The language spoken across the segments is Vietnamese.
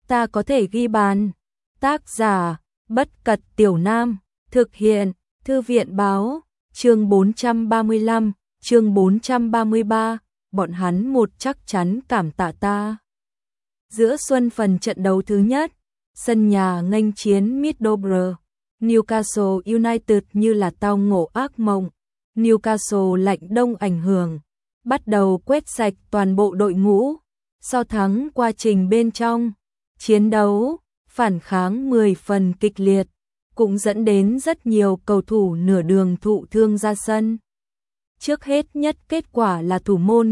ta có thể ghi bàn. Tác giả, Bất Cật Tiểu Nam, thực hiện, Thư viện báo, chương 435, chương 433, bọn hắn một chắc chắn cảm tạ ta. Giữa xuân phần trận đấu thứ nhất, sân nhà nghênh chiến Middlesbrough, Newcastle United như là tao ngộ ác mộng. Newcastle lạnh đông ảnh hưởng, bắt đầu quét sạch toàn bộ đội ngũ, so thắng quá trình bên trong, chiến đấu, phản kháng 10 phần kịch liệt, cũng dẫn đến rất nhiều cầu thủ nửa đường thụ thương ra sân. Trước hết nhất kết quả là thủ môn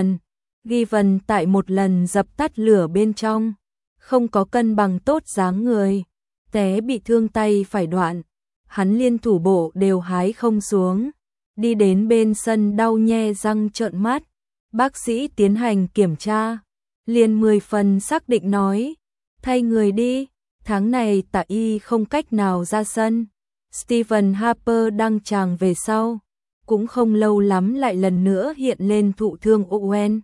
Given tại một lần dập tắt lửa bên trong, không có cân bằng tốt dáng người, té bị thương tay phải đoạn, hắn liên thủ bộ đều hái không xuống, đi đến bên sân đau nhe răng trợn mắt, bác sĩ tiến hành kiểm tra, liền 10 phần xác định nói, thay người đi, tháng này Tạ Y không cách nào ra sân. Stephen Harper đăng tràng về sau, cũng không lâu lắm lại lần nữa hiện lên thụ thương Owen.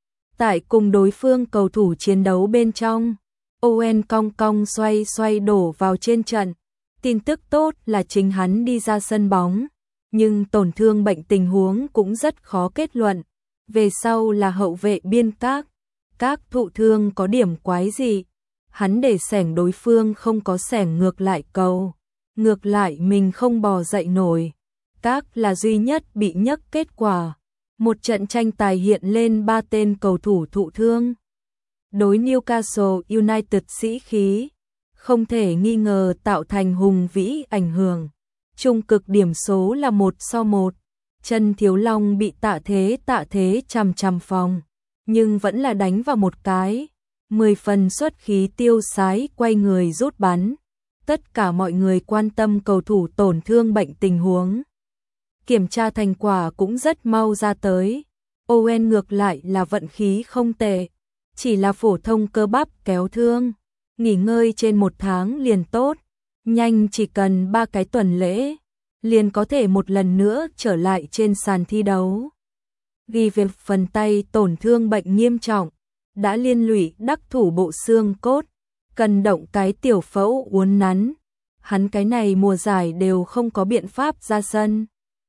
Tại cùng đối phương cầu thủ chiến đấu bên trong, Owen cong cong xoay đổ vào trên trận. Tin tức tốt là chính hắn đi ra sân bóng, nhưng tổn thương bệnh tình huống cũng rất khó kết luận. Về sau là hậu vệ biên các thụ thương có điểm quái gì. Hắn để xẻng đối phương không có xẻng ngược lại cầu. Ngược lại mình không bò dậy nổi. Các là duy nhất bị nhấc kết quả. Một trận tranh tài hiện lên 3 tên cầu thủ thụ thương. Đối Newcastle United sĩ khí, không thể nghi ngờ tạo thành hùng vĩ ảnh hưởng. Trung cực điểm số là 1-1. Trần Thiếu Long bị tạ thế chằm phòng, nhưng vẫn là đánh vào một cái. 10 phần xuất khí tiêu sái quay người rút bắn. Tất cả mọi người quan tâm cầu thủ tổn thương bệnh tình huống. Kiểm tra thành quả cũng rất mau ra tới. Owen ngược lại là vận khí không tệ, chỉ là phổ thông cơ bắp kéo thương, nghỉ ngơi trên 1 tháng liền tốt, nhanh chỉ cần 3 cái tuần lễ, liền có thể một lần nữa trở lại trên sàn thi đấu. Ghi về phần tay tổn thương bệnh nghiêm trọng, đã liên lụy đắc thủ bộ xương cốt, cần động cái tiểu phẫu uốn nắn, hắn cái này mùa giải đều không có biện pháp ra sân.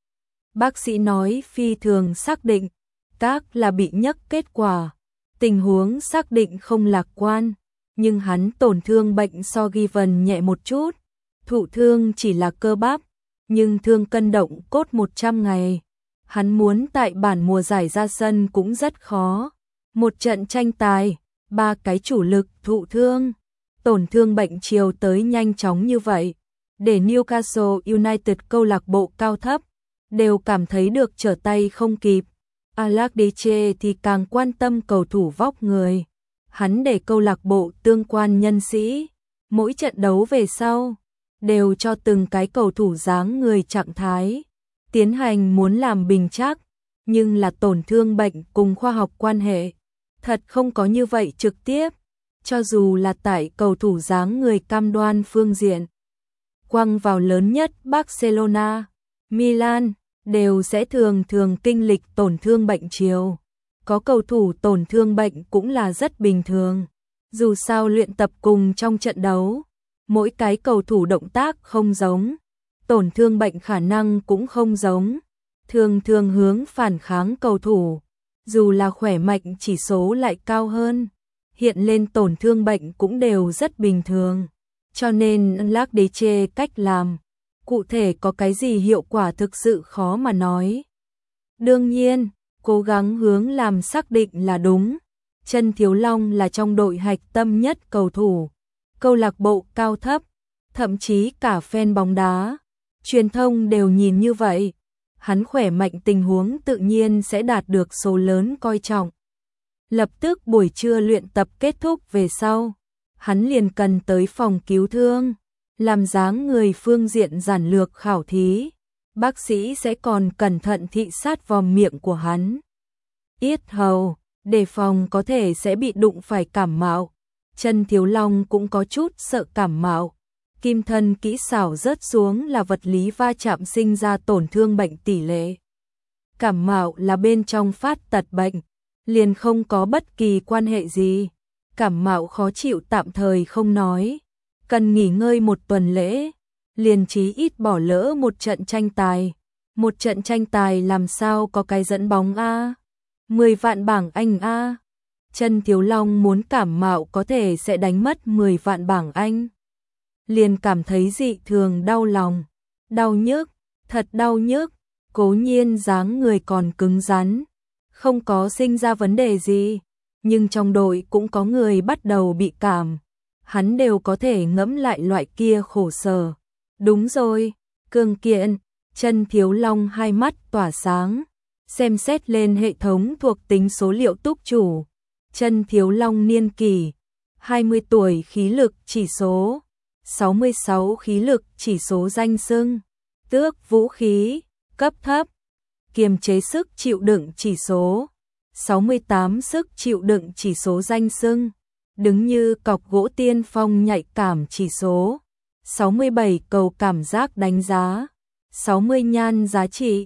Bác sĩ nói phi thường xác định, các là bị nhấc kết quả, tình huống xác định không lạc quan, nhưng hắn tổn thương bệnh so Given nhẹ một chút, thụ thương chỉ là cơ bắp, nhưng thương cân động cốt 100 ngày. Hắn muốn tại bản mùa giải ra sân cũng rất khó. Một trận tranh tài, 3 cái chủ lực thụ thương, tổn thương bệnh chiều tới nhanh chóng như vậy, để Newcastle United câu lạc bộ cao thấp đều cảm thấy được trở tay không kịp. Allardyce thì càng quan tâm cầu thủ vóc người. Hắn để câu lạc bộ tương quan nhân sĩ, mỗi trận đấu về sau, đều cho từng cái cầu thủ dáng người trạng thái, tiến hành muốn làm bình chắc, nhưng là tổn thương bệnh cùng khoa học quan hệ. Thật không có như vậy trực tiếp, cho dù là tại cầu thủ dáng người cam đoan phương diện. Quăng vào lớn nhất Barcelona, Milan, đều sẽ thường kinh lịch tổn thương bệnh chiều. Có cầu thủ tổn thương bệnh cũng là rất bình thường. Dù sao luyện tập cùng trong trận đấu, mỗi cái cầu thủ động tác không giống, tổn thương bệnh khả năng cũng không giống. Thường hướng phản kháng cầu thủ, dù là khỏe mạnh chỉ số lại cao hơn, hiện lên tổn thương bệnh cũng đều rất bình thường. Cho nên Allardyce cách làm, cụ thể có cái gì hiệu quả thực sự khó mà nói. Đương nhiên, cố gắng hướng làm xác định là đúng. Trần Thiếu Long là trong đội hạch tâm nhất cầu thủ, câu lạc bộ cao thấp, thậm chí cả fan bóng đá, truyền thông đều nhìn như vậy. Hắn khỏe mạnh tình huống tự nhiên sẽ đạt được số lớn coi trọng. Lập tức buổi trưa luyện tập kết thúc về sau, hắn liền cần tới phòng cứu thương, làm dáng người phương diện giản lược khảo thí. Bác sĩ sẽ còn cẩn thận thị sát vòm miệng của hắn, yết hầu, đề phòng có thể sẽ bị đụng phải cảm mạo. Trần Thiếu Long cũng có chút sợ cảm mạo. Kim thân kỹ xảo rớt xuống là vật lý va chạm sinh ra tổn thương bệnh tỷ lệ. Cảm mạo là bên trong phát tật bệnh, liền không có bất kỳ quan hệ gì. cảm mạo khó chịu tạm thời không nói, cần nghỉ ngơi một tuần lễ, liền chí ít bỏ lỡ một trận tranh tài. Một trận tranh tài làm sao có cái dẫn bóng a? 10 vạn bảng Anh a. Chân Thiếu Long muốn cảm mạo có thể sẽ đánh mất 10 vạn bảng Anh. Liền cảm thấy dị thường đau lòng, đau nhức, thật đau nhức, cố nhiên dáng người còn cứng rắn, không có sinh ra vấn đề gì, nhưng trong đội cũng có người bắt đầu bị cảm, hắn đều có thể ngẫm lại loại kia khổ sở. Đúng rồi, Cường Kiện. Chân Thiếu Long hai mắt tỏa sáng, xem xét lên hệ thống thuộc tính số liệu túc chủ. Chân Thiếu Long niên kỷ 20 tuổi, khí lực chỉ số 66, khí lực chỉ số danh xưng tước vũ khí cấp thấp, kiềm chế sức chịu đựng chỉ số 68, sức chịu đựng chỉ số danh xưng đứng như cọc gỗ tiên phong, nhạy cảm chỉ số 67, cầu cảm giác đánh giá 60, nhan giá trị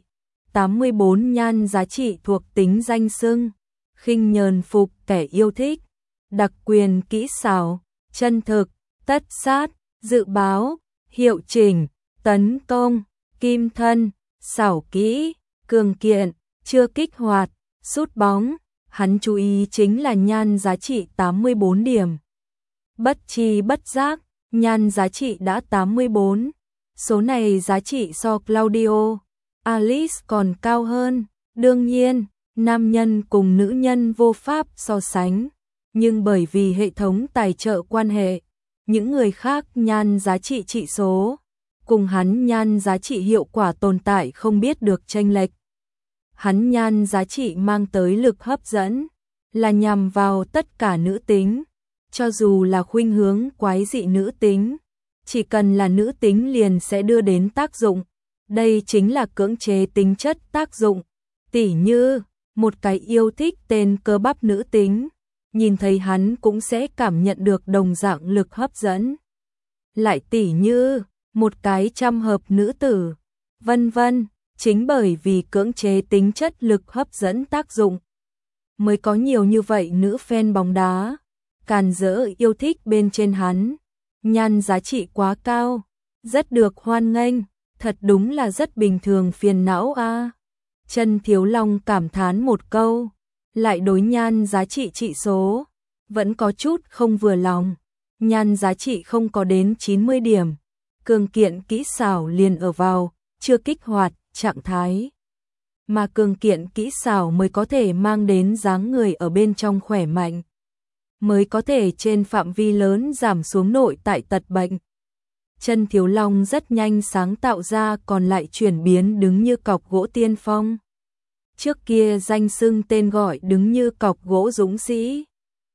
84, nhan giá trị thuộc tính danh xưng khinh nhờn phục kẻ yêu thích, đặc quyền kỹ xảo, chân thực, tất sát, dự báo, hiệu chỉnh, tấn công, kim thân, xảo kỹ, cường kiện, chưa kích hoạt, sút bóng. Hắn chú ý chính là nhan giá trị 84 điểm. Bất chi bất giác, nhan giá trị đã 84. Số này giá trị so Claudio, Alice còn cao hơn. Đương nhiên, nam nhân cùng nữ nhân vô pháp so sánh, nhưng bởi vì hệ thống tài trợ quan hệ, những người khác nhan giá trị trị số cùng hắn nhan giá trị hiệu quả tồn tại không biết được chênh lệch. Hắn nhan giá trị mang tới lực hấp dẫn là nhằm vào tất cả nữ tính, cho dù là khuynh hướng quái dị nữ tính, chỉ cần là nữ tính liền sẽ đưa đến tác dụng. Đây chính là cưỡng chế tính chất tác dụng. Tỉ như một cái yêu thích tên cơ bắp nữ tính, nhìn thấy hắn cũng sẽ cảm nhận được đồng dạng lực hấp dẫn. Lại tỉ như một cái trăm hợp nữ tử, vân vân. Chính bởi vì cưỡng chế tính chất lực hấp dẫn tác dụng, mới có nhiều như vậy nữ fan bóng đá càn rỡ yêu thích bên trên hắn. Nhan giá trị quá cao, rất được hoan nghênh, thật đúng là rất bình thường phiền não a. Chân Thiếu Long cảm thán một câu, lại đối nhan giá trị trị số vẫn có chút không vừa lòng. Nhan giá trị không có đến 90 điểm, cường kiện kỹ xảo liền ở vào chưa kích hoạt trạng thái, mà cường kiện kỹ xảo mới có thể mang đến dáng người ở bên trong khỏe mạnh, mới có thể trên phạm vi lớn giảm xuống nội tại tật bệnh. Chân Thiếu Long rất nhanh sáng tạo ra còn lại chuyển biến đứng như cọc gỗ tiên phong. Trước kia danh xưng tên gọi đứng như cọc gỗ dũng sĩ.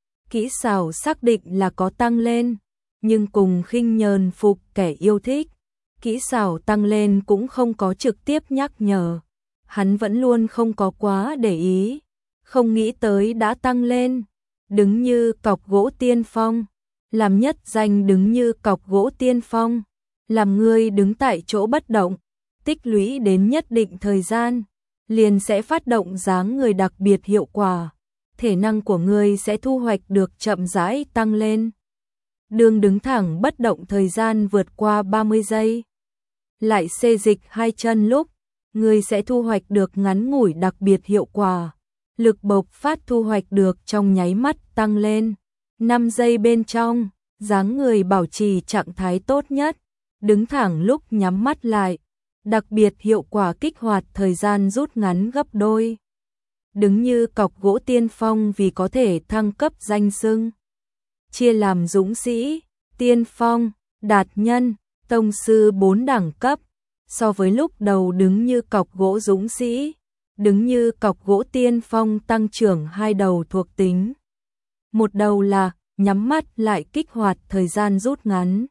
Kỹ xảo xác định là có tăng lên, nhưng cùng khinh nhờn phục kẻ yêu thích, kỹ xảo tăng lên cũng không có trực tiếp nhắc nhở. Hắn vẫn luôn không có quá để ý, không nghĩ tới đã tăng lên. Đứng như cọc gỗ tiên phong, làm nhất danh đứng như cọc gỗ tiên phong, làm ngươi đứng tại chỗ bất động, tích lũy đến nhất định thời gian, liền sẽ phát động dáng người đặc biệt hiệu quả. Thể năng của ngươi sẽ thu hoạch được chậm rãi tăng lên. Đường đứng thẳng bất động thời gian vượt qua 30 giây. Lại xê dịch hai chân lúc, ngươi sẽ thu hoạch được ngắn ngủi đặc biệt hiệu quả. Lực bộc phát thu hoạch được trong nháy mắt tăng lên. 5 giây bên trong, dáng người bảo trì trạng thái tốt nhất. Đứng thẳng lúc nhắm mắt lại. Đặc biệt hiệu quả kích hoạt thời gian rút ngắn gấp đôi. Đứng như cọc gỗ tiên phong vì có thể thăng cấp danh xưng. Chia làm dũng sĩ, tiên phong, đạt nhân, tông sư 4 đẳng cấp. So với lúc đầu đứng như cọc gỗ dũng sĩ, đứng như cọc gỗ tiên phong tăng trưởng 2 đầu thuộc tính. Một đầu là nhắm mắt lại kích hoạt thời gian rút ngắn.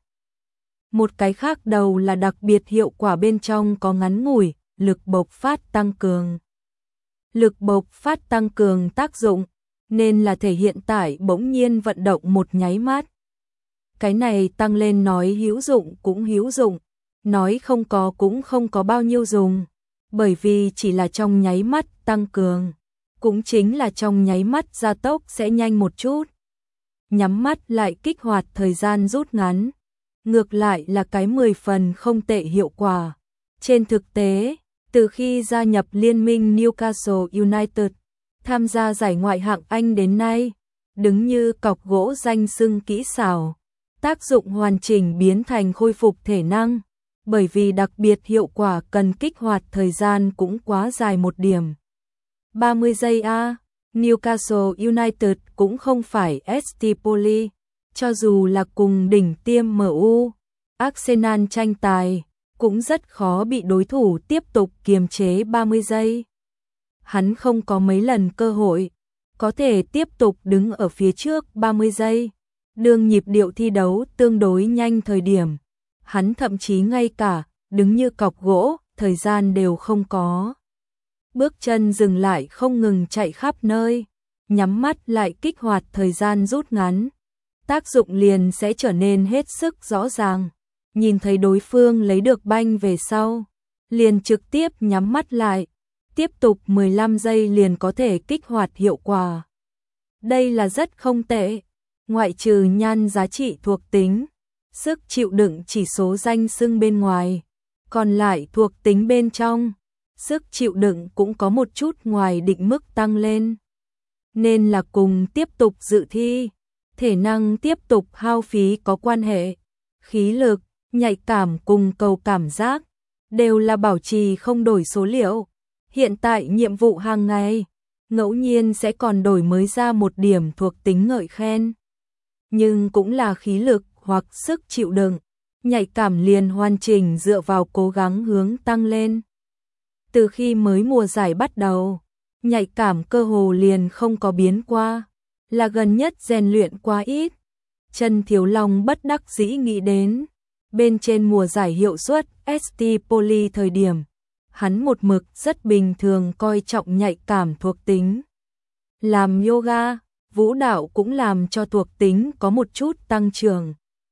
Một cái khác đầu là đặc biệt hiệu quả bên trong có ngắn ngủi, lực bộc phát tăng cường. Lực bộc phát tăng cường tác dụng, nên là thể hiện tại bỗng nhiên vận động một nháy mắt. Cái này tăng lên nói hữu dụng cũng hữu dụng, nói không có cũng không có bao nhiêu dùng, bởi vì chỉ là trong nháy mắt tăng cường, cũng chính là trong nháy mắt gia tốc sẽ nhanh một chút. nhắm mắt lại kích hoạt thời gian rút ngắn. Ngược lại là cái 10 phần không tệ hiệu quả. Trên thực tế, từ khi gia nhập liên minh Newcastle United, tham gia giải Ngoại hạng Anh đến nay, đứng như cọc gỗ danh xưng kỹ xảo, tác dụng hoàn chỉnh biến thành khôi phục thể năng, bởi vì đặc biệt hiệu quả cần kích hoạt thời gian cũng quá dài một điểm. 30 giây a. Newcastle United cũng không phải Stipoli, cho dù là cùng đỉnh tiêm MU, Arsenal tranh tài, cũng rất khó bị đối thủ tiếp tục kiềm chế 30 giây. Hắn không có mấy lần cơ hội, có thể tiếp tục đứng ở phía trước 30 giây. Đương nhịp điệu thi đấu tương đối nhanh thời điểm, hắn thậm chí ngay cả đứng như cọc gỗ, thời gian đều không có. Bước chân dừng lại không ngừng chạy khắp nơi, nhắm mắt lại kích hoạt thời gian rút ngắn. Tác dụng liền sẽ trở nên hết sức rõ ràng. Nhìn thấy đối phương lấy được banh về sau, liền trực tiếp nhắm mắt lại, tiếp tục 15 giây liền có thể kích hoạt hiệu quả. Đây là rất không tệ, ngoại trừ nhan giá trị thuộc tính, sức chịu đựng chỉ số danh xưng bên ngoài, còn lại thuộc tính bên trong, sức chịu đựng cũng có một chút ngoài định mức tăng lên. Nên là cùng tiếp tục dự thi, thể năng tiếp tục hao phí có quan hệ, khí lực, nhạy cảm cùng cầu cảm giác, đều là bảo trì không đổi số liệu. Hiện tại nhiệm vụ hàng ngày, ngẫu nhiên sẽ còn đổi mới ra một điểm thuộc tính ngợi khen. Nhưng cũng là khí lực hoặc sức chịu đựng, nhạy cảm liền hoàn chỉnh dựa vào cố gắng hướng tăng lên. Từ khi mới mùa giải bắt đầu, nhạy cảm cơ hồ liền không có biến qua, là gần nhất rèn luyện quá ít. Trần Thiếu Long bất đắc dĩ nghĩ đến, bên trên mùa giải hiệu suất Stipoli thời điểm, hắn một mực rất bình thường coi trọng nhạy cảm thuộc tính. Làm yoga, vũ đạo cũng làm cho thuộc tính có một chút tăng trưởng.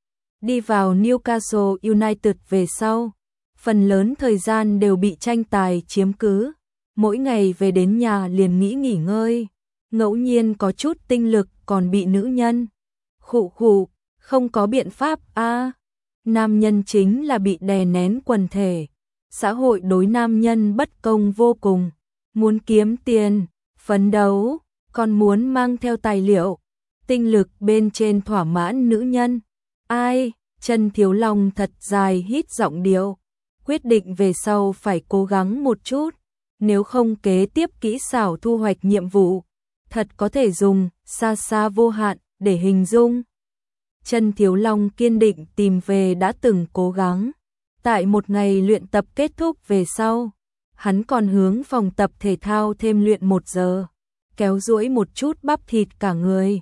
Đi vào Newcastle United về sau, phần lớn thời gian đều bị tranh tài chiếm cứ, mỗi ngày về đến nhà liền nghỉ ngơi, ngẫu nhiên có chút tinh lực còn bị nữ nhân. Khụ khụ, không có biện pháp a. Nam nhân chính là bị đè nén quần thể. Xã hội đối nam nhân bất công vô cùng, muốn kiếm tiền, phấn đấu, còn muốn mang theo tài liệu, tinh lực bên trên thỏa mãn nữ nhân. Ai, Trần Thiếu Long thật dài hít giọng điệu, quyết định về sau phải cố gắng một chút, nếu không kế tiếp kỹ xảo thu hoạch nhiệm vụ, thật có thể dùng xa xa vô hạn để hình dung. Trần Thiếu Long kiên định tìm về đã từng cố gắng. Tại một ngày luyện tập kết thúc về sau, hắn còn hướng phòng tập thể thao thêm luyện 1 giờ, kéo duỗi một chút bắp thịt cả người.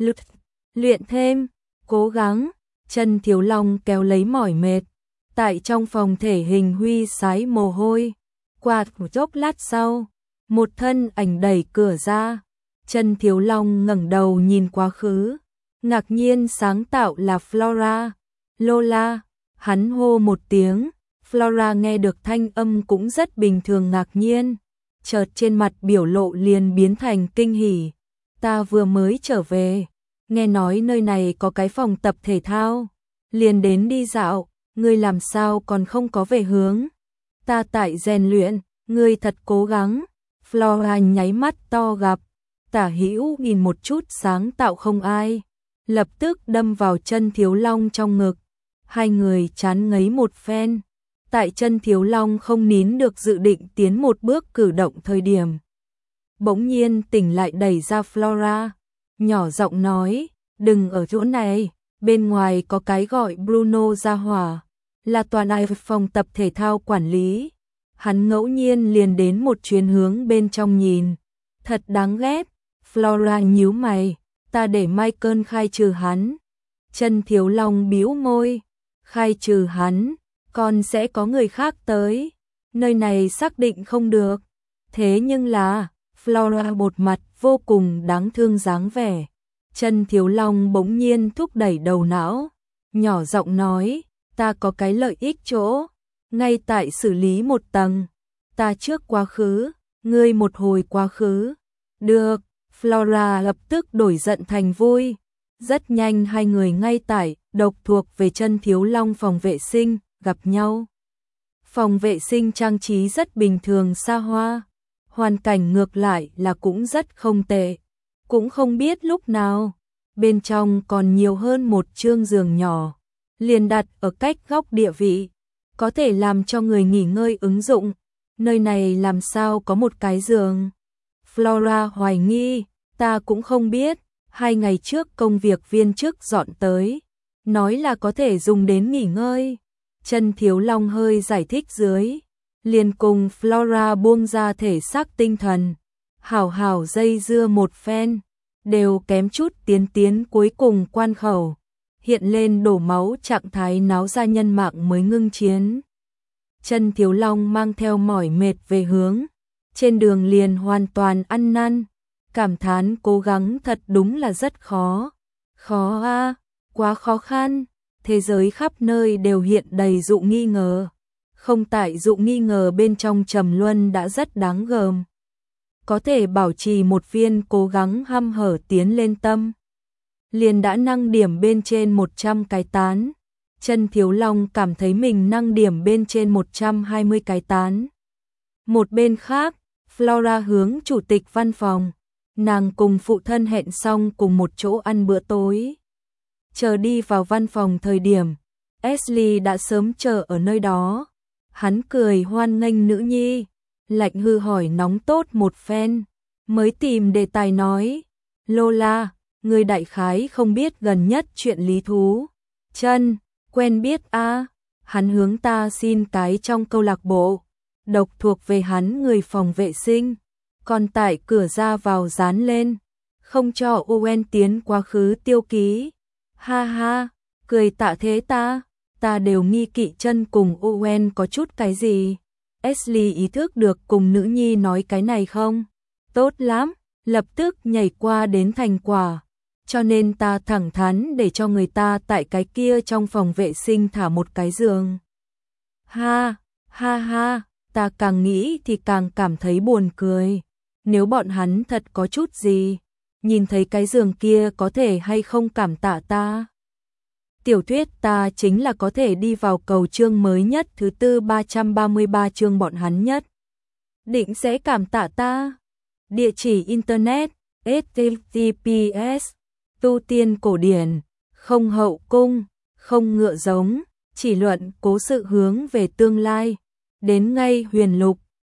Luyện thêm, cố gắng, Trần Thiếu Long kéo lấy mỏi mệt. Tại trong phòng thể hình huy sái mồ hôi, qua một chốc lát sau, một thân ảnh đẩy cửa ra. Trần Thiếu Long ngẩng đầu nhìn quá khứ, ngạc nhiên sáng tạo là Flora. Lola, hắn hô một tiếng, Flora nghe được thanh âm cũng rất bình thường ngạc nhiên, chợt trên mặt biểu lộ liền biến thành kinh hỉ. Ta vừa mới trở về, nghe nói nơi này có cái phòng tập thể thao, liền đến đi dạo, ngươi làm sao còn không có về hướng? Ta tại rèn luyện, ngươi thật cố gắng. Flora nháy mắt to gặp, tả hữu nhìn một chút sáng tạo không ai, lập tức đâm vào Trần Thiếu Long trong ngực. Hai người chán ngấy một phen, tại Trần Thiếu Long không nín được dự định tiến một bước cử động thời điểm. Bỗng nhiên tỉnh lại đẩy ra Flora, nhỏ giọng nói, đừng ở chỗ này, bên ngoài có cái gọi Bruno ra hỏa, là toàn ai phòng tập thể thao quản lý. Hắn ngẫu nhiên liền đến một chuyến hướng bên trong nhìn, thật đáng ghét. Flora nhíu mày, ta để Michael khai trừ hắn. Trần Thiếu Long bĩu môi, khai trừ hắn, còn sẽ có người khác tới, nơi này xác định không được. Thế nhưng là, Flora một mặt vô cùng đáng thương dáng vẻ. Trần Thiếu Long bỗng nhiên thúc đẩy đầu não, nhỏ giọng nói, ta có cái lợi ích chỗ, ngay tại xử lý một tầng, ta trước quá khứ, ngươi một hồi quá khứ. Được, Flora lập tức đổi giận thành vui, Rất nhanh hai người ngay tại độc thuộc về Chân Thiếu Long phòng vệ sinh, gặp nhau. Phòng vệ sinh trang trí rất bình thường xa hoa, hoàn cảnh ngược lại là cũng rất không tệ. Cũng không biết lúc nào, bên trong còn nhiều hơn một chương giường nhỏ, liền đặt ở cách góc địa vị, có thể làm cho người nghỉ ngơi ứng dụng. Nơi này làm sao có một cái giường? Flora hoài nghi, ta cũng không biết, 2 ngày trước công việc viên chức dọn tới, nói là có thể dùng đến nghỉ ngơi. Chân Thiếu Long hơi giải thích dưới, liền cùng Flora buông ra thể xác tinh thần, hảo hảo dây dưa một phen, đều kém chút tiến cuối cùng quan khẩu, hiện lên đổ máu trạng thái náo ra nhân mạng mới ngưng chiến. Chân Thiếu Long mang theo mỏi mệt về hướng, trên đường liền hoàn toàn ăn năn, cảm thán cố gắng thật đúng là rất khó. Khó a, quá khó khăn, thế giới khắp nơi đều hiện đầy dụ nghi ngờ. Không tại dụ nghi ngờ bên trong trầm luân đã rất đáng gờm. Có thể bảo trì một viên cố gắng hăm hở tiến lên tâm, liền đã năng điểm bên trên 100 cái tán. Chân Thiếu Long cảm thấy mình năng điểm bên trên 120 cái tán. Một bên khác, Flora hướng chủ tịch văn phòng, nàng cùng phụ thân hẹn xong cùng một chỗ ăn bữa tối. Chờ đi vào văn phòng thời điểm, Ashley đã sớm chờ ở nơi đó. Hắn cười hoan nghênh nữ nhi, lạnh hư hỏi nóng tốt một phen, mới tìm đề tài nói, Lola, người đại khái không biết gần nhất chuyện lý thú. Chân, quen biết a, hắn hướng ta xin cái trong câu lạc bộ, độc thuộc về hắn người phòng vệ sinh, còn tại cửa ra vào dán lên, không cho Owen tiến quá khứ tiêu ký. Ha ha, cười tạ thế ta đều nghi kỵ Chân cùng Owen có chút cái gì. Ashley ý thức được cùng nữ nhi nói cái này không? Tốt lắm, lập tức nhảy qua đến thành quả. Cho nên ta thẳng thắn để cho người ta tại cái kia trong phòng vệ sinh thả một cái giường. Ha, ha ha, ta càng nghĩ thì càng cảm thấy buồn cười. Nếu bọn hắn thật có chút gì, nhìn thấy cái giường kia có thể hay không cảm tạ ta. Tiểu thuyết ta chính là có thể đi vào cầu chương mới nhất thứ tư 333 chương bọn hắn nhất định sẽ cảm tạ ta. Địa chỉ internet https tu tiên cổ điển, không hậu cung, không ngựa giống, chỉ luận cố sự hướng về tương lai, đến ngay huyền lục.